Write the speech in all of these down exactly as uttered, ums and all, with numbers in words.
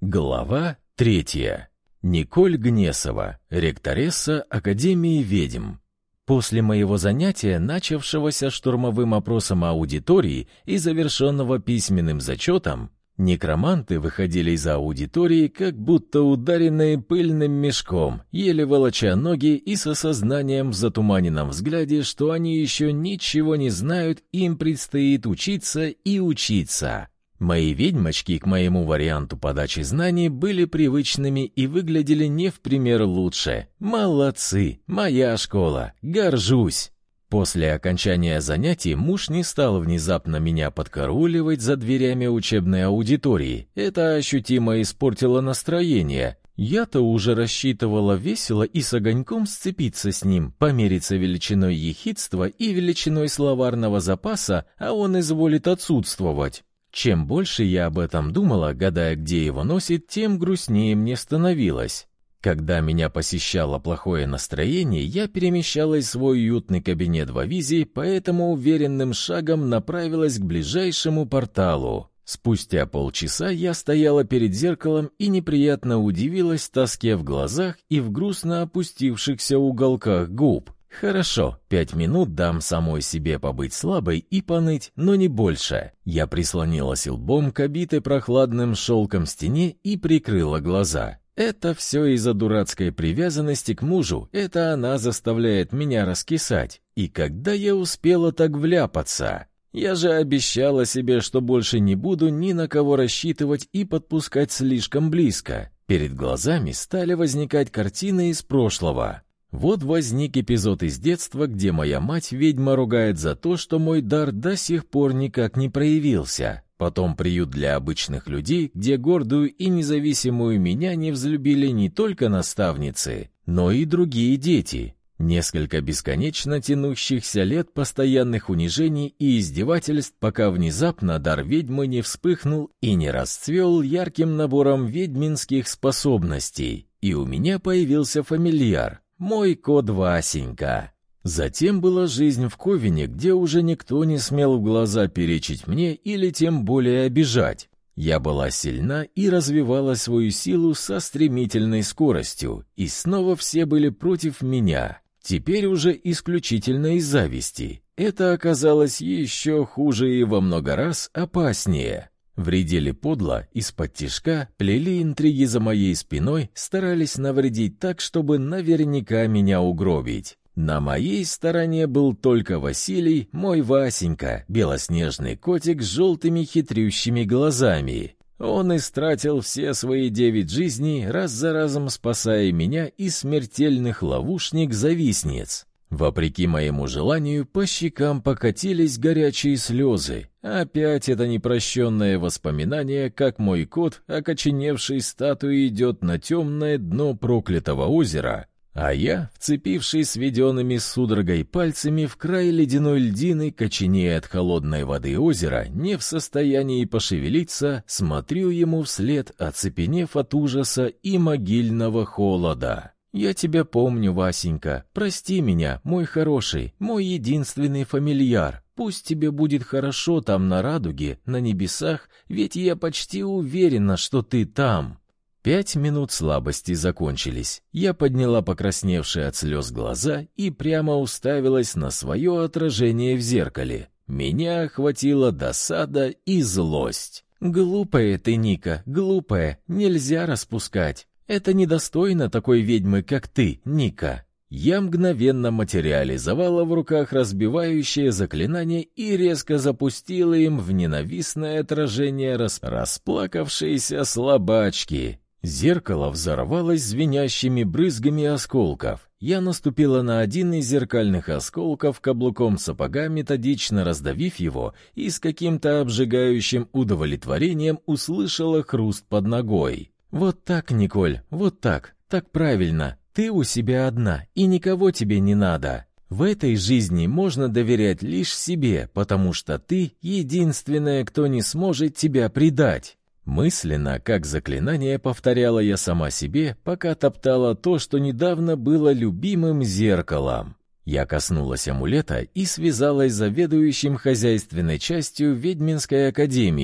Глава третья. Николь Гнесова, ректоресса Академии ведьм. После моего занятия, начавшегося штурмовым опросом аудитории и завершенного письменным зачетом, некроманты выходили из аудитории, как будто ударенные пыльным мешком, еле волоча ноги и с осознанием в затуманенном взгляде, что они еще ничего не знают, им предстоит учиться и учиться. Мои ведьмочки к моему варианту подачи знаний были привычными и выглядели не в пример лучше. Молодцы, моя школа, горжусь. После окончания занятий муж не стал внезапно меня подкарауливать за дверями учебной аудитории. Это ощутимо испортило настроение. Я-то уже рассчитывала весело и с огоньком сцепиться с ним, помериться величиной ехидства и величиной словарного запаса, а он изволит отсутствовать. Чем больше я об этом думала, гадая, где его носит, тем грустнее мне становилось. Когда меня посещало плохое настроение, я перемещалась в свой уютный кабинет в Авизе, поэтому уверенным шагом направилась к ближайшему порталу. Спустя полчаса я стояла перед зеркалом и неприятно удивилась тоске в глазах и в грустно опустившихся уголках губ. Хорошо, пять минут дам самой себе побыть слабой и поныть, но не больше. Я прислонилась лбом к обитой прохладным шелком стене и прикрыла глаза. Это все из-за дурацкой привязанности к мужу, это она заставляет меня раскисать. И когда я успела так вляпаться? Я же обещала себе, что больше не буду ни на кого рассчитывать и подпускать слишком близко. Перед глазами стали возникать картины из прошлого. Вот возник эпизод из детства, где моя мать-ведьма ругает за то, что мой дар до сих пор никак не проявился. Потом приют для обычных людей, где гордую и независимую меня не взлюбили не только наставницы, но и другие дети. Несколько бесконечно тянущихся лет постоянных унижений и издевательств, пока внезапно дар ведьмы не вспыхнул и не расцвел ярким набором ведьминских способностей, и у меня появился фамильяр. Мой кот Васенька. Затем была жизнь в Ковине, где уже никто не смел в глаза перечить мне или тем более обижать. Я была сильна и развивала свою силу со стремительной скоростью, и снова все были против меня. Теперь уже исключительно из зависти. Это оказалось еще хуже и во много раз опаснее. Вредили подло, из-под тишка, плели интриги за моей спиной, старались навредить так, чтобы наверняка меня угробить. На моей стороне был только Василий, мой Васенька, белоснежный котик с желтыми хитрющими глазами. Он истратил все свои девять жизней, раз за разом спасая меня из смертельных ловушник-завистниц. Вопреки моему желанию, по щекам покатились горячие слезы. Опять это непрощенное воспоминание, как мой кот, окоченевший статуей, идет на темное дно проклятого озера, а я, вцепившись сведенными судорогой пальцами в край ледяной льдины, коченея от холодной воды озера, не в состоянии пошевелиться, смотрю ему вслед, оцепенев от ужаса и могильного холода. «Я тебя помню, Васенька. Прости меня, мой хороший, мой единственный фамильяр. Пусть тебе будет хорошо там на радуге, на небесах, ведь я почти уверена, что ты там». Пять минут слабости закончились. Я подняла покрасневшие от слез глаза и прямо уставилась на свое отражение в зеркале. Меня охватила досада и злость. «Глупая ты, Ника, глупая, нельзя распускать. Это недостойно такой ведьмы, как ты, Ника». Я мгновенно материализовала в руках разбивающее заклинание и резко запустила им в ненавистное отражение рас... расплакавшейся слабачки. Зеркало взорвалось звенящими брызгами осколков. Я наступила на один из зеркальных осколков каблуком сапога, методично раздавив его, и с каким-то обжигающим удовлетворением услышала хруст под ногой. «Вот так, Николь, вот так, так правильно. Ты у себя одна, и никого тебе не надо. В этой жизни можно доверять лишь себе, потому что ты единственная, кто не сможет тебя предать». Мысленно, как заклинание, повторяла я сама себе, пока топтала то, что недавно было любимым зеркалом. Я коснулась амулета и связалась с заведующим хозяйственной частью ведьминской академии.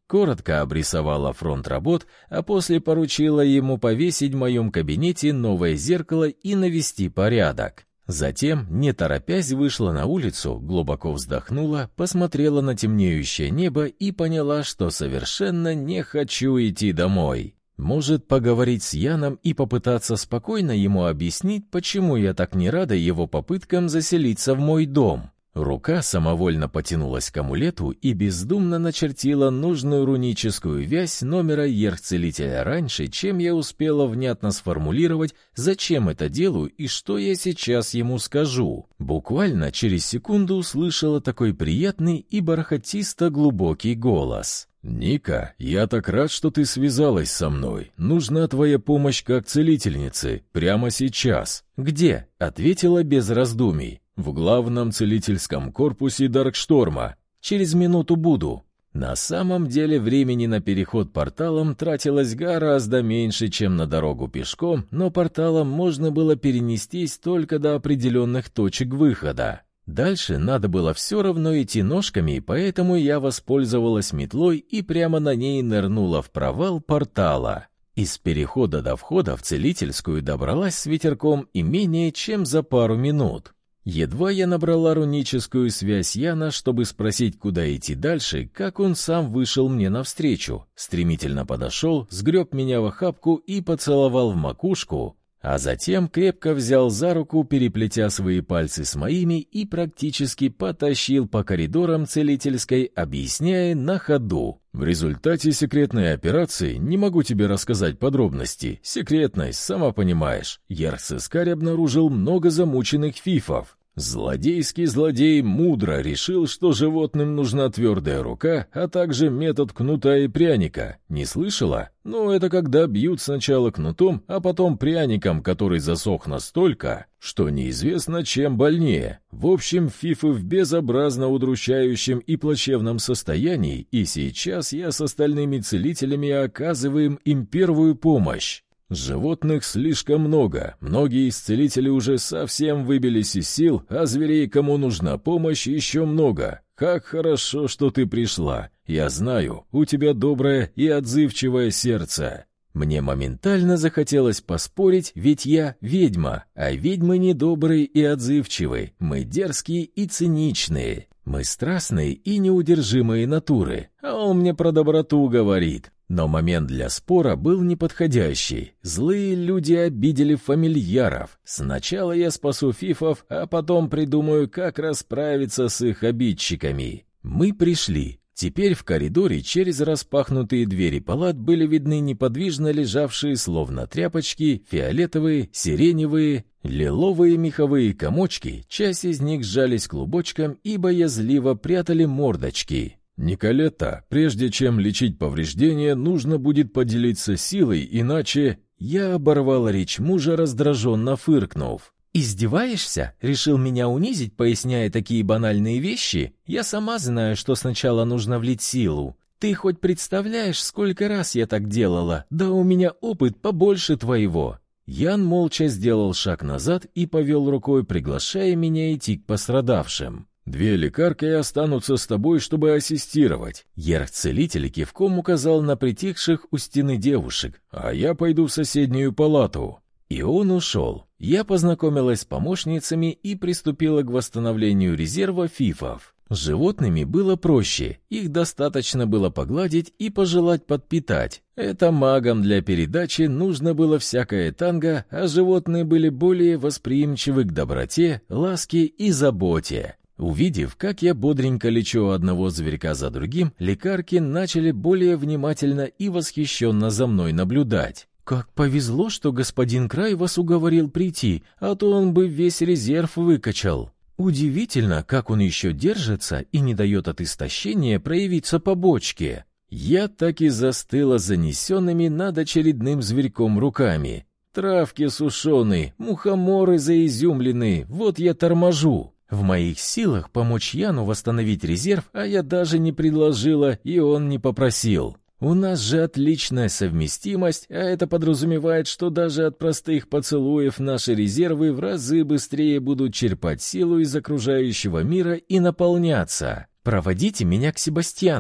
коротко обрисовала фронт работ, а после поручила ему повесить в моем кабинете новое зеркало и навести порядок. Затем, не торопясь, вышла на улицу, глубоко вздохнула, посмотрела на темнеющее небо и поняла, что совершенно не хочу идти домой. Может, поговорить с Яном и попытаться спокойно ему объяснить, почему я так не рада его попыткам заселиться в мой дом. Рука самовольно потянулась к амулету и бездумно начертила нужную руническую вязь номера Ерх-целителя раньше, чем я успела внятно сформулировать, зачем это делаю и что я сейчас ему скажу. Буквально через секунду услышала такой приятный и бархатисто-глубокий голос. «Ника, я так рад, что ты связалась со мной. Нужна твоя помощь как целительницы. Прямо сейчас». «Где?» — ответила без раздумий. «В главном целительском корпусе Даркшторма. Через минуту буду». На самом деле времени на переход порталом тратилось гораздо меньше, чем на дорогу пешком, но порталом можно было перенестись только до определенных точек выхода. Дальше надо было все равно идти ножками, поэтому я воспользовалась метлой и прямо на ней нырнула в провал портала. Из перехода до входа в целительскую добралась с ветерком и менее чем за пару минут. Едва я набрала руническую связь Яна, чтобы спросить, куда идти дальше, как он сам вышел мне навстречу, стремительно подошел, сгреб меня в охапку и поцеловал в макушку, а затем крепко взял за руку, переплетя свои пальцы с моими, и практически потащил по коридорам целительской, объясняя на ходу. «В результате секретной операции, не могу тебе рассказать подробности, секретность, сама понимаешь, Ерх-сыскарь обнаружил много замученных фифов. Злодейский злодей мудро решил, что животным нужна твердая рука, а также метод кнута и пряника. Не слышала? Ну, это когда бьют сначала кнутом, а потом пряником, который засох настолько, что неизвестно, чем больнее. В общем, фифы в безобразно удручающем и плачевном состоянии, и сейчас я с остальными целителями оказываем им первую помощь. Животных слишком много, многие из целителей уже совсем выбились из сил, а зверей, кому нужна помощь, еще много. Как хорошо, что ты пришла. Я знаю, у тебя доброе и отзывчивое сердце». Мне моментально захотелось поспорить, ведь я ведьма, а ведьмы недобрые и отзывчивые, мы дерзкие и циничные, мы страстные и неудержимые натуры, а он мне про доброту говорит. Но момент для спора был неподходящий. Злые люди обидели фамильяров. Сначала я спасу фифов, а потом придумаю, как расправиться с их обидчиками. Мы пришли. Теперь в коридоре через распахнутые двери палат были видны неподвижно лежавшие, словно тряпочки, фиолетовые, сиреневые, лиловые меховые комочки. Часть из них сжались клубочком и боязливо прятали мордочки. «Николетта, прежде чем лечить повреждения, нужно будет поделиться силой, иначе...» Я оборвала речь мужа, раздраженно фыркнув. «Издеваешься? Решил меня унизить, поясняя такие банальные вещи? Я сама знаю, что сначала нужно влить силу. Ты хоть представляешь, сколько раз я так делала? Да у меня опыт побольше твоего». Ян молча сделал шаг назад и повел рукой, приглашая меня идти к пострадавшим. «Две лекарки останутся с тобой, чтобы ассистировать». Ерх-целитель кивком указал на притихших у стены девушек. «А я пойду в соседнюю палату». И он ушел. Я познакомилась с помощницами и приступила к восстановлению резерва фифов. С животными было проще. Их достаточно было погладить и пожелать подпитать. Это магам для передачи нужно было всякое танго, а животные были более восприимчивы к доброте, ласке и заботе. Увидев, как я бодренько лечу одного зверька за другим, лекарки начали более внимательно и восхищенно за мной наблюдать. «Как повезло, что господин Край вас уговорил прийти, а то он бы весь резерв выкачал. Удивительно, как он еще держится и не дает от истощения проявиться побочке». Я так и застыла занесенными над очередным зверьком руками. Травки сушеные, мухоморы заизюмленные, вот я торможу. В моих силах помочь Яну восстановить резерв, а я даже не предложила, и он не попросил. У нас же отличная совместимость, а это подразумевает, что даже от простых поцелуев наши резервы в разы быстрее будут черпать силу из окружающего мира и наполняться. «Проводите меня к Себастьяну».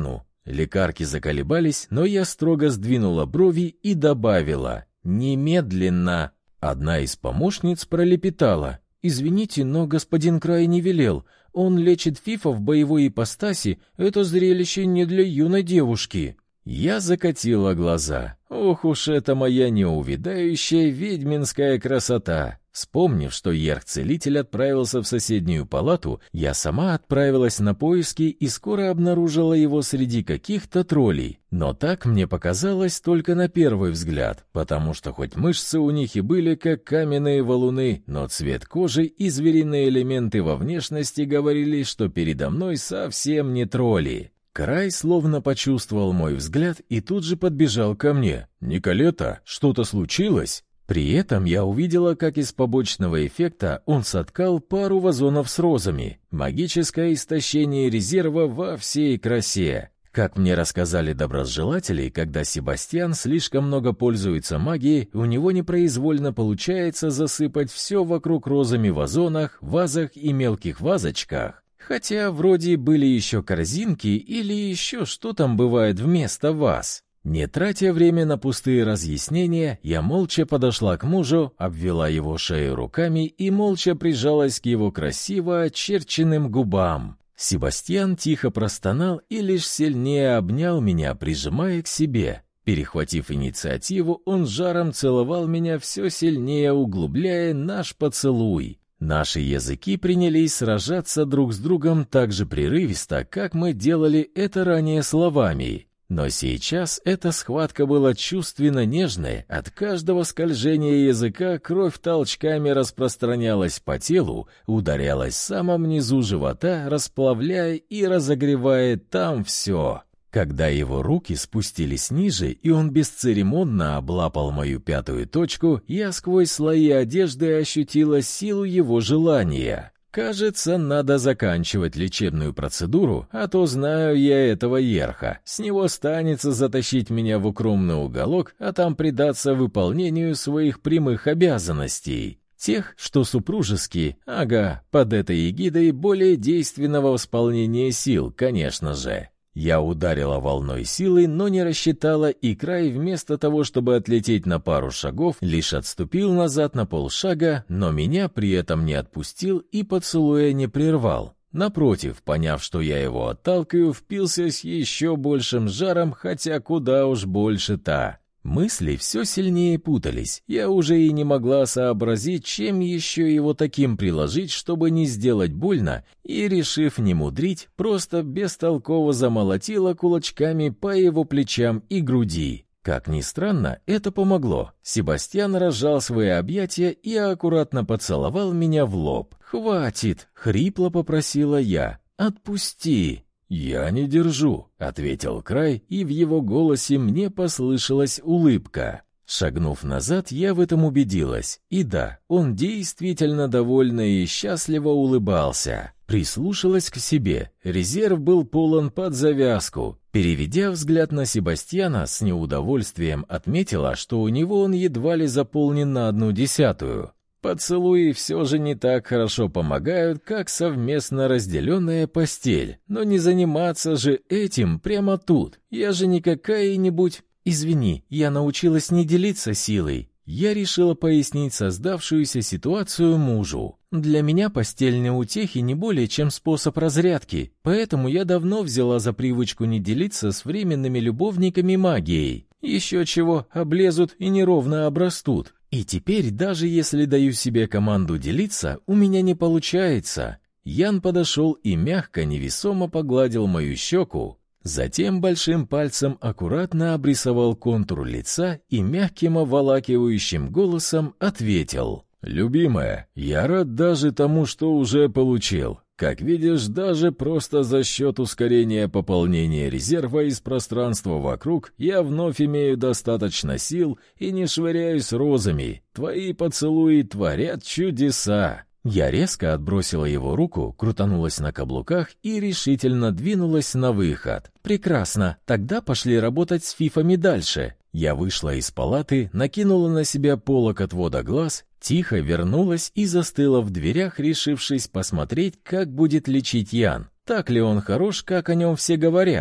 Лекарки заколебались, но я строго сдвинула брови и добавила: «Немедленно!» Одна из помощниц пролепетала: «Извините, но господин Край не велел. Он лечит Фифа в боевой ипостаси. Это зрелище не для юной девушки». Я закатила глаза. Ох уж это моя неувядающая ведьминская красота. Вспомнив, что Ерх-целитель отправился в соседнюю палату, я сама отправилась на поиски и скоро обнаружила его среди каких-то троллей. Но так мне показалось только на первый взгляд, потому что хоть мышцы у них и были как каменные валуны, но цвет кожи и звериные элементы во внешности говорили, что передо мной совсем не тролли. Край словно почувствовал мой взгляд и тут же подбежал ко мне. «Николета, что-то случилось?» При этом я увидела, как из побочного эффекта он соткал пару вазонов с розами. Магическое истощение резерва во всей красе. Как мне рассказали доброжелатели, когда Себастьян слишком много пользуется магией, у него непроизвольно получается засыпать все вокруг розами в вазонах, вазах и мелких вазочках. Хотя вроде были еще корзинки или еще что там бывает вместо ваз. Не тратя время на пустые разъяснения, я молча подошла к мужу, обвела его шею руками и молча прижалась к его красиво очерченным губам. Себастьян тихо простонал и лишь сильнее обнял меня, прижимая к себе. Перехватив инициативу, он жаром целовал меня все сильнее, углубляя наш поцелуй. Наши языки принялись сражаться друг с другом так же прерывисто, как мы делали это ранее словами. Но сейчас эта схватка была чувственно нежной, от каждого скольжения языка кровь толчками распространялась по телу, ударялась в самом низу живота, расплавляя и разогревая там все. Когда его руки спустились ниже, и он бесцеремонно облапал мою пятую точку, я сквозь слои одежды ощутила силу его желания. Кажется, надо заканчивать лечебную процедуру, а то знаю я этого Ерха. С него станется затащить меня в укромный уголок, а там предаться выполнению своих прямых обязанностей. Тех, что супружеские, ага, под этой эгидой более действенного восполнения сил, конечно же. Я ударила волной силы, но не рассчитала, и Край вместо того, чтобы отлететь на пару шагов, лишь отступил назад на полшага, но меня при этом не отпустил и поцелуя не прервал. Напротив, поняв, что я его отталкиваю, впился с еще большим жаром, хотя куда уж больше-то. Мысли все сильнее путались, я уже и не могла сообразить, чем еще его таким приложить, чтобы не сделать больно, и, решив не мудрить, просто бестолково замолотила кулачками по его плечам и груди. Как ни странно, это помогло. Себастьян разжал свои объятия и аккуратно поцеловал меня в лоб. «Хватит!» — хрипло попросила я. «Отпусти!» «Я не держу», — ответил Край, и в его голосе мне послышалась улыбка. Шагнув назад, я в этом убедилась. И да, он действительно довольно и счастливо улыбался. Прислушалась к себе. Резерв был полон под завязку. Переведя взгляд на Себастьяна, с неудовольствием отметила, что у него он едва ли заполнен на одну десятую. Поцелуи все же не так хорошо помогают, как совместно разделенная постель. Но не заниматься же этим прямо тут. Я же не какая-нибудь... Извини, я научилась не делиться силой. Я решила пояснить создавшуюся ситуацию мужу. Для меня постельные утехи не более чем способ разрядки, поэтому я давно взяла за привычку не делиться с временными любовниками магией. Еще чего, облезут и неровно обрастут. И теперь, даже если даю себе команду делиться, у меня не получается. Ян подошел и мягко, невесомо погладил мою щеку. Затем большим пальцем аккуратно обрисовал контур лица и мягким обволакивающим голосом ответил: «Любимая, я рад даже тому, что уже получил. Как видишь, даже просто за счет ускорения пополнения резерва из пространства вокруг я вновь имею достаточно сил и не швыряюсь розами. Твои поцелуи творят чудеса». Я резко отбросила его руку, крутанулась на каблуках и решительно двинулась на выход. «Прекрасно, тогда пошли работать с фифами дальше». Я вышла из палаты, накинула на себя полог отвода глаз, тихо вернулась и застыла в дверях, решившись посмотреть, как будет лечить Ян. Так ли он хорош, как о нем все говорят?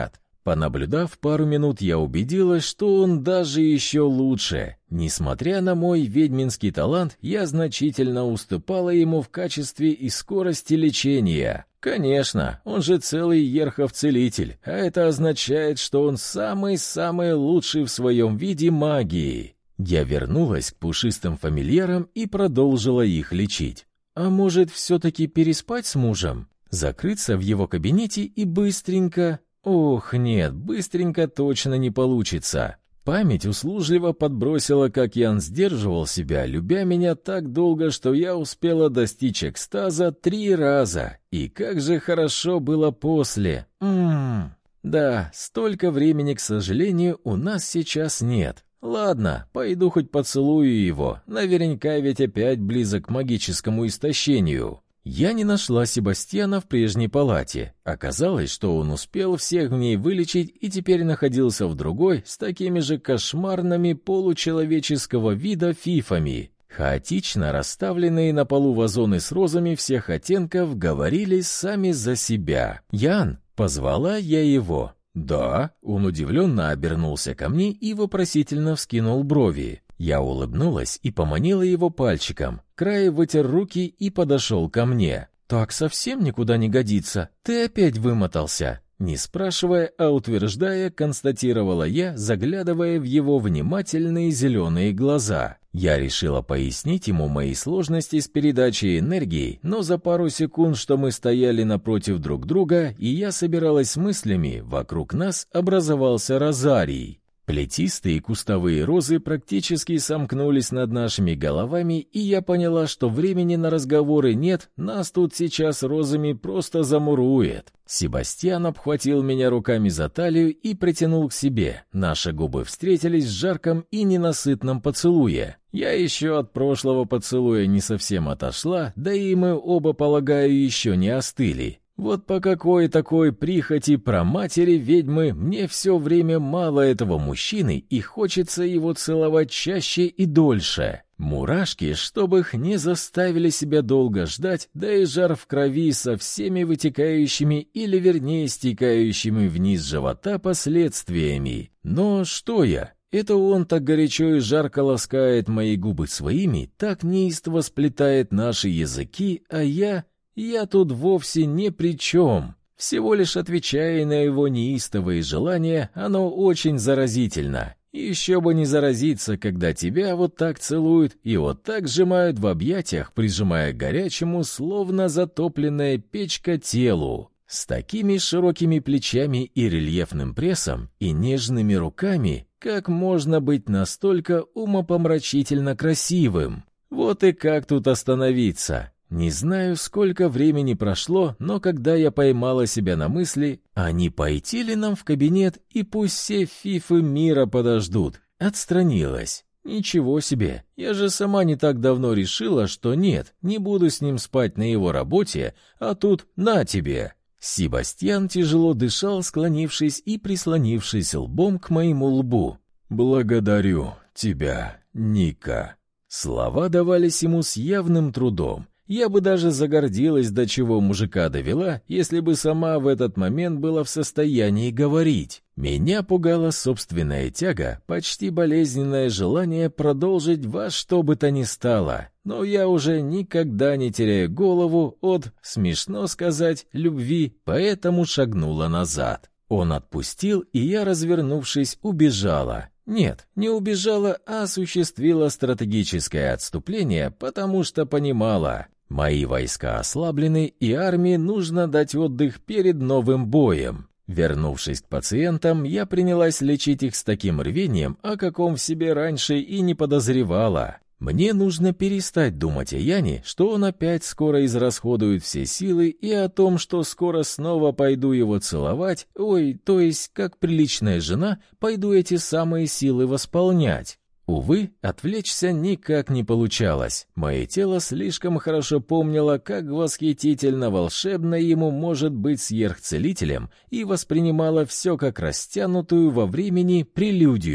Понаблюдав пару минут, я убедилась, что он даже еще лучше. Несмотря на мой ведьминский талант, я значительно уступала ему в качестве и скорости лечения. Конечно, он же целый Ерхов-целитель, а это означает, что он самый-самый лучший в своем виде магии. Я вернулась к пушистым фамильярам и продолжила их лечить. А может, все-таки переспать с мужем? Закрыться в его кабинете и быстренько... Ох, нет, быстренько точно не получится. Память услужливо подбросила, как Ян сдерживал себя, любя меня так долго, что я успела достичь экстаза три раза. И как же хорошо было после. Ммм. Да, столько времени, к сожалению, у нас сейчас нет. Ладно, пойду хоть поцелую его. Наверняка ведь опять близок к магическому истощению. Я не нашла Себастьяна в прежней палате. Оказалось, что он успел всех в ней вылечить и теперь находился в другой с такими же кошмарными получеловеческого вида фифами. Хаотично расставленные на полу вазоны с розами всех оттенков говорили сами за себя. «Ян!» — позвала я его. «Да?» — он удивленно обернулся ко мне и вопросительно вскинул брови. Я улыбнулась и поманила его пальчиком. Край вытер руки и подошел ко мне. «Так совсем никуда не годится. Ты опять вымотался». Не спрашивая, а утверждая, констатировала я, заглядывая в его внимательные зеленые глаза. Я решила пояснить ему мои сложности с передачей энергии, но за пару секунд, что мы стояли напротив друг друга, и я собиралась с мыслями, вокруг нас образовался розарий. Плетистые кустовые розы практически сомкнулись над нашими головами, и я поняла, что времени на разговоры нет, нас тут сейчас розами просто замурует. Себастьян обхватил меня руками за талию и притянул к себе. Наши губы встретились в жарком и ненасытном поцелуе. Я еще от прошлого поцелуя не совсем отошла, да и мы оба, полагаю, еще не остыли. Вот по какой такой прихоти праматери ведьмы мне все время мало этого мужчины и хочется его целовать чаще и дольше. Мурашки, чтобы их не заставили себя долго ждать, да и жар в крови со всеми вытекающими или вернее стекающими вниз живота последствиями. Но что я? Это он так горячо и жарко ласкает мои губы своими, так неистово сплетает наши языки, а я... Я тут вовсе ни при чем. Всего лишь отвечая на его неистовые желания, оно очень заразительно. Еще бы не заразиться, когда тебя вот так целуют и вот так сжимают в объятиях, прижимая к горячему, словно затопленная печка телу. С такими широкими плечами и рельефным прессом, и нежными руками, как можно быть настолько умопомрачительно красивым? Вот и как тут остановиться? Не знаю, сколько времени прошло, но когда я поймала себя на мысли, а не пойти ли нам в кабинет и пусть все фифы мира подождут, отстранилась. Ничего себе, я же сама не так давно решила, что нет, не буду с ним спать на его работе, а тут на тебе. Себастьян тяжело дышал, склонившись и прислонившись лбом к моему лбу. «Благодарю тебя, Ника». Слова давались ему с явным трудом. Я бы даже загордилась, до чего мужика довела, если бы сама в этот момент была в состоянии говорить. Меня пугала собственная тяга, почти болезненное желание продолжить во что бы то ни стало. Но я уже никогда не теряю голову от, смешно сказать, любви, поэтому шагнула назад. Он отпустил, и я, развернувшись, убежала. Нет, не убежала, а осуществила стратегическое отступление, потому что понимала, мои войска ослаблены, и армии нужно дать отдых перед новым боем. Вернувшись к пациентам, я принялась лечить их с таким рвением, о каком в себе раньше и не подозревала. Мне нужно перестать думать о Яне, что он опять скоро израсходует все силы, и о том, что скоро снова пойду его целовать, ой, то есть, как приличная жена, пойду эти самые силы восполнять. Увы, отвлечься никак не получалось. Мое тело слишком хорошо помнило, как восхитительно волшебно ему может быть сверхцелителем, и воспринимало все как растянутую во времени прелюдию.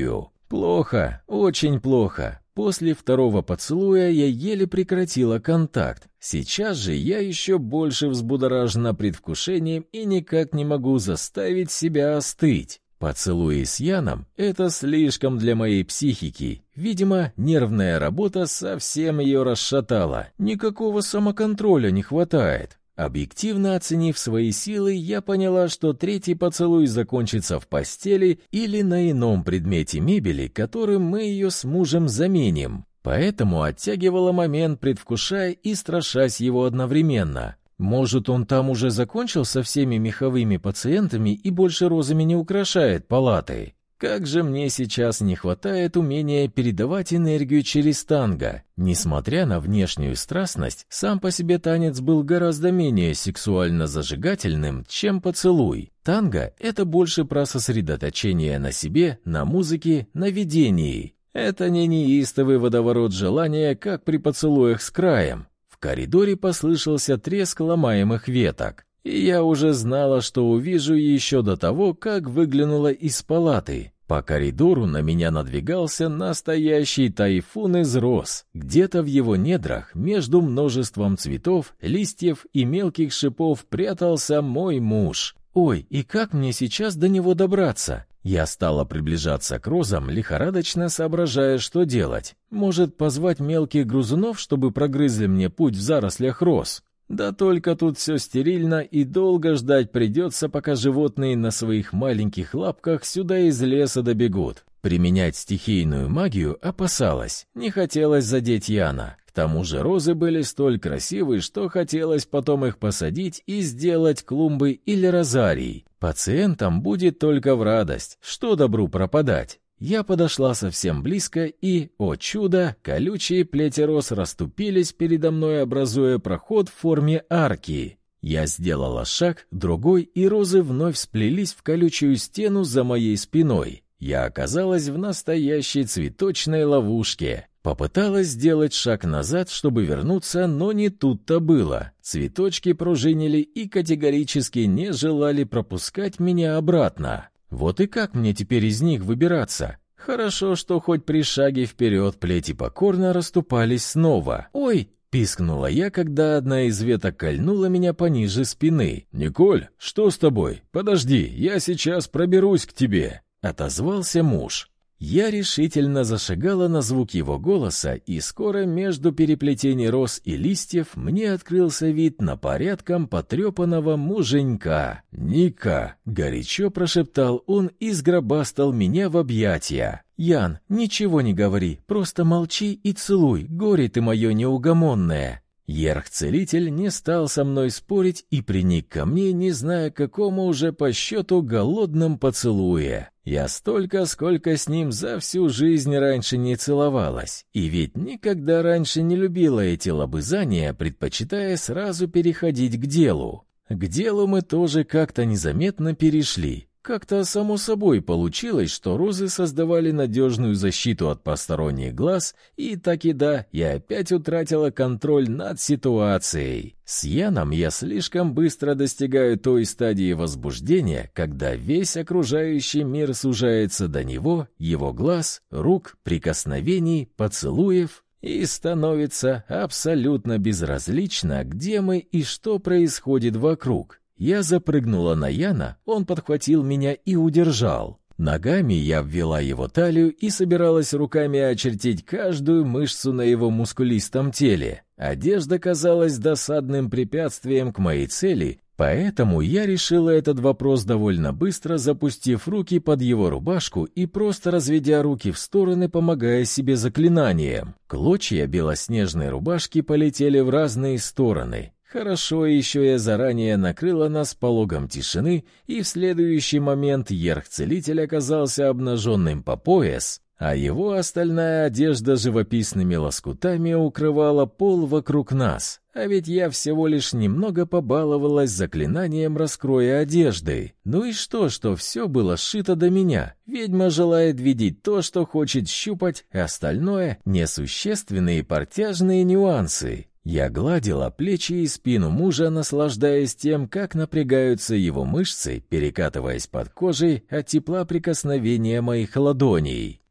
Плохо, очень плохо. После второго поцелуя я еле прекратила контакт. Сейчас же я еще больше взбудоражена предвкушением и никак не могу заставить себя остыть. Поцелуи с Яном — это слишком для моей психики. Видимо, нервная работа совсем ее расшатала. Никакого самоконтроля не хватает. Объективно оценив свои силы, я поняла, что третий поцелуй закончится в постели или на ином предмете мебели, которым мы ее с мужем заменим. Поэтому оттягивала момент, предвкушая и страшась его одновременно. Может, он там уже закончил со всеми меховыми пациентами и больше розами не украшает палаты? Как же мне сейчас не хватает умения передавать энергию через танго. Несмотря на внешнюю страстность, сам по себе танец был гораздо менее сексуально зажигательным, чем поцелуй. Танго — это больше про сосредоточение на себе, на музыке, на видении. Это не неистовый водоворот желания, как при поцелуях с краем. В коридоре послышался треск ломаемых веток. И я уже знала, что увижу еще до того, как выглянула из палаты. По коридору на меня надвигался настоящий тайфун из роз. Где-то в его недрах, между множеством цветов, листьев и мелких шипов, прятался мой муж. Ой, и как мне сейчас до него добраться? Я стала приближаться к розам, лихорадочно соображая, что делать. Может, позвать мелких грызунов, чтобы прогрызли мне путь в зарослях роз? Да только тут все стерильно, и долго ждать придется, пока животные на своих маленьких лапках сюда из леса добегут. Применять стихийную магию опасалась, не хотелось задеть Яна. К тому же розы были столь красивы, что хотелось потом их посадить и сделать клумбы или розарий. Пациентам будет только в радость, что добру пропадать. Я подошла совсем близко и, о чудо, колючие плети роз расступились передо мной, образуя проход в форме арки. Я сделала шаг, другой, и розы вновь сплелись в колючую стену за моей спиной. Я оказалась в настоящей цветочной ловушке. Попыталась сделать шаг назад, чтобы вернуться, но не тут-то было. Цветочки пружинили и категорически не желали пропускать меня обратно. Вот и как мне теперь из них выбираться? Хорошо, что хоть при шаге вперед плети покорно расступались снова. «Ой!» — пискнула я, когда одна из веток кольнула меня пониже спины. «Николь, что с тобой? Подожди, я сейчас проберусь к тебе!» — отозвался муж. Я решительно зашагала на звук его голоса, и скоро между переплетений роз и листьев мне открылся вид на порядком потрепанного муженька. «Ника!» — горячо прошептал он и сгробастал меня в объятия. «Ян, ничего не говори, просто молчи и целуй, горе ты мое неугомонное!» Ерх-целитель не стал со мной спорить и приник ко мне, не зная, какому уже по счету голодном поцелуе. Я столько, сколько с ним за всю жизнь раньше не целовалась. И ведь никогда раньше не любила эти лобызания, предпочитая сразу переходить к делу. К делу мы тоже как-то незаметно перешли. Как-то само собой получилось, что розы создавали надежную защиту от посторонних глаз, и таки да, я опять утратила контроль над ситуацией. С Яном я слишком быстро достигаю той стадии возбуждения, когда весь окружающий мир сужается до него, его глаз, рук, прикосновений, поцелуев, и становится абсолютно безразлично, где мы и что происходит вокруг. Я запрыгнула на Яна, он подхватил меня и удержал. Ногами я обвела его талию и собиралась руками очертить каждую мышцу на его мускулистом теле. Одежда казалась досадным препятствием к моей цели, поэтому я решила этот вопрос довольно быстро, запустив руки под его рубашку и просто разведя руки в стороны, помогая себе заклинанием. Клочья белоснежной рубашки полетели в разные стороны. Хорошо еще я заранее накрыла нас пологом тишины, и в следующий момент Ерх-целитель оказался обнаженным по пояс, а его остальная одежда живописными лоскутами укрывала пол вокруг нас. А ведь я всего лишь немного побаловалась заклинанием раскроя одежды. Ну и что, что все было сшито до меня? Ведьма желает видеть то, что хочет щупать, а остальное — несущественные портяжные нюансы. Я гладила плечи и спину мужа, наслаждаясь тем, как напрягаются его мышцы, перекатываясь под кожей от тепла прикосновения моих ладоней.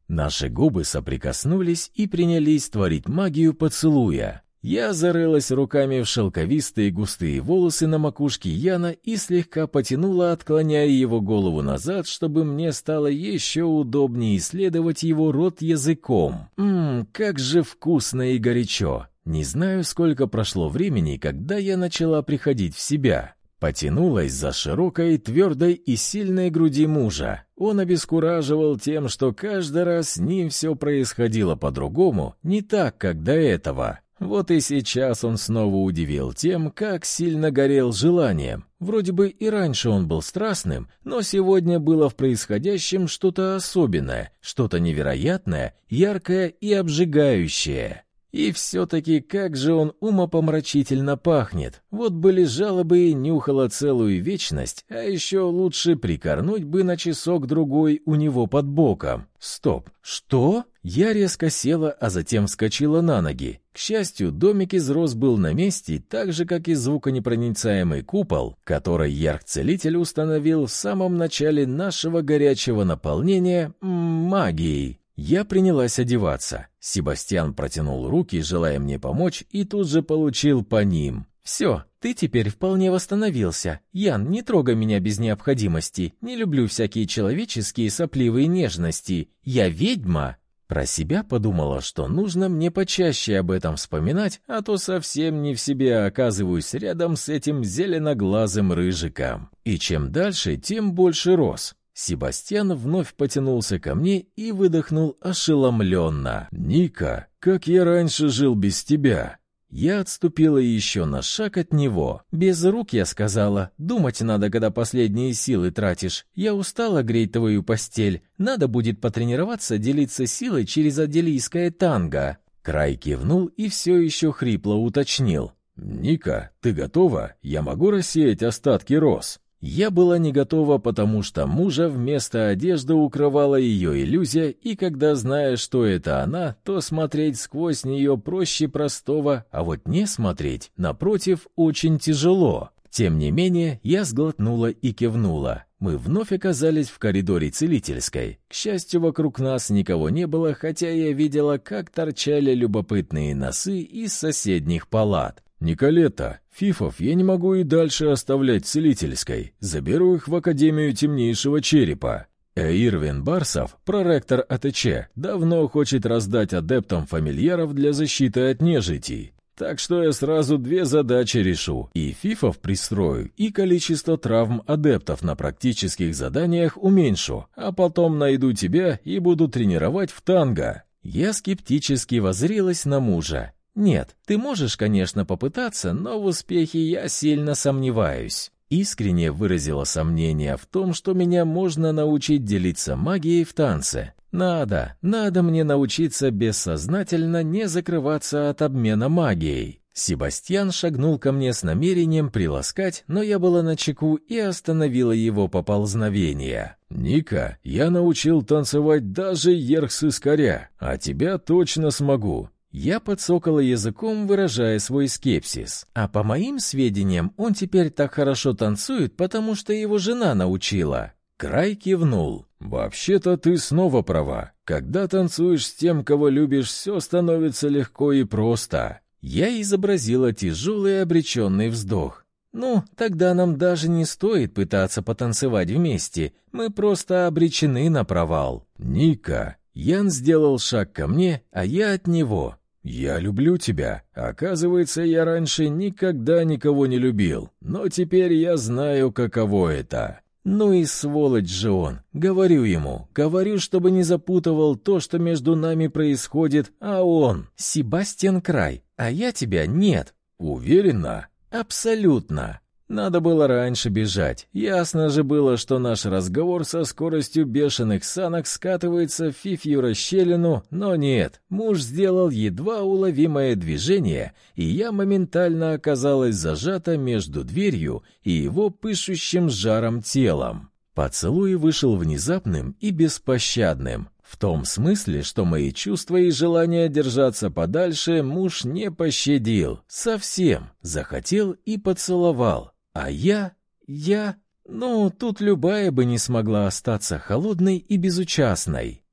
Наши губы соприкоснулись и принялись творить магию поцелуя. Я зарылась руками в шелковистые густые волосы на макушке Яна и слегка потянула, отклоняя его голову назад, чтобы мне стало еще удобнее исследовать его рот языком. Ммм, как же вкусно и горячо! Не знаю, сколько прошло времени, когда я начала приходить в себя. Потянулась за широкой, твердой и сильной груди мужа. Он обескураживал тем, что каждый раз с ним все происходило по-другому, не так, как до этого. Вот и сейчас он снова удивил тем, как сильно горел желанием. Вроде бы и раньше он был страстным, но сегодня было в происходящем что-то особенное, что-то невероятное, яркое и обжигающее. И все-таки как же он умопомрачительно пахнет. Вот бы лежала бы и нюхала целую вечность, а еще лучше прикорнуть бы на часок-другой у него под боком. Стоп, что? Я резко села, а затем вскочила на ноги. К счастью, домик из роз был на месте, так же, как и звуконепроницаемый купол, который Ярх-целитель установил в самом начале нашего горячего наполнения м- магией. Я принялась одеваться. Себастьян протянул руки, желая мне помочь, и тут же получил по ним. «Все, ты теперь вполне восстановился. Ян, не трогай меня без необходимости. Не люблю всякие человеческие сопливые нежности. Я ведьма». Про себя подумала, что нужно мне почаще об этом вспоминать, а то совсем не в себе оказываюсь рядом с этим зеленоглазым рыжиком. И чем дальше, тем больше рос. Себастьян вновь потянулся ко мне и выдохнул ошеломленно. «Ника, как я раньше жил без тебя!» Я отступила еще на шаг от него. «Без рук, я сказала. Думать надо, когда последние силы тратишь. Я устала греть твою постель. Надо будет потренироваться делиться силой через аделийское танго». Край кивнул и все еще хрипло уточнил. «Ника, ты готова? Я могу рассеять остатки роз?» Я была не готова, потому что мужа вместо одежды укрывала ее иллюзия, и когда знаешь, что это она, то смотреть сквозь нее проще простого, а вот не смотреть, напротив, очень тяжело. Тем не менее, я сглотнула и кивнула. Мы вновь оказались в коридоре целительской. К счастью, вокруг нас никого не было, хотя я видела, как торчали любопытные носы из соседних палат. «Николета, фифов я не могу и дальше оставлять в целительской. Заберу их в Академию Темнейшего Черепа. Ирвин Барсов, проректор АТЧ, давно хочет раздать адептам фамильяров для защиты от нежити. Так что я сразу две задачи решу. И фифов пристрою, и количество травм адептов на практических заданиях уменьшу, а потом найду тебя и буду тренировать в танго». Я скептически воззрелась на мужа. «Нет, ты можешь, конечно, попытаться, но в успехе я сильно сомневаюсь». Искренне выразила сомнение в том, что меня можно научить делиться магией в танце. Надо, надо мне научиться бессознательно не закрываться от обмена магией. Себастьян шагнул ко мне с намерением приласкать, но я была начеку и остановила его поползновение. «Ника, я научил танцевать даже Ярх-Сыскаря, а тебя точно смогу». Я подсокала языком, выражая свой скепсис. А по моим сведениям, он теперь так хорошо танцует, потому что его жена научила. Край кивнул. «Вообще-то ты снова права. Когда танцуешь с тем, кого любишь, все становится легко и просто». Я изобразила тяжелый обреченный вздох. «Ну, тогда нам даже не стоит пытаться потанцевать вместе. Мы просто обречены на провал». «Ника». Ян сделал шаг ко мне, а я от него. «Я люблю тебя. Оказывается, я раньше никогда никого не любил, но теперь я знаю, каково это». Ну и сволочь же он. Говорю ему, говорю, чтобы не запутывал то, что между нами происходит, а он — Себастьян Край, а я тебя нет. Уверена? Абсолютно. Надо было раньше бежать. Ясно же было, что наш разговор со скоростью бешеных санок скатывается в фифью расщелину, но нет. Муж сделал едва уловимое движение, и я моментально оказалась зажата между дверью и его пышущим жаром телом. Поцелуй вышел внезапным и беспощадным. В том смысле, что мои чувства и желание держаться подальше муж не пощадил. Совсем. Захотел и поцеловал. А я... я... Ну, тут любая бы не смогла остаться холодной и безучастной.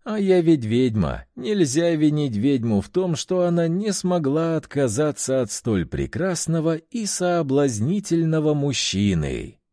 А я ведь ведьма. Нельзя винить ведьму в том, что она не смогла отказаться от столь прекрасного и соблазнительного мужчины.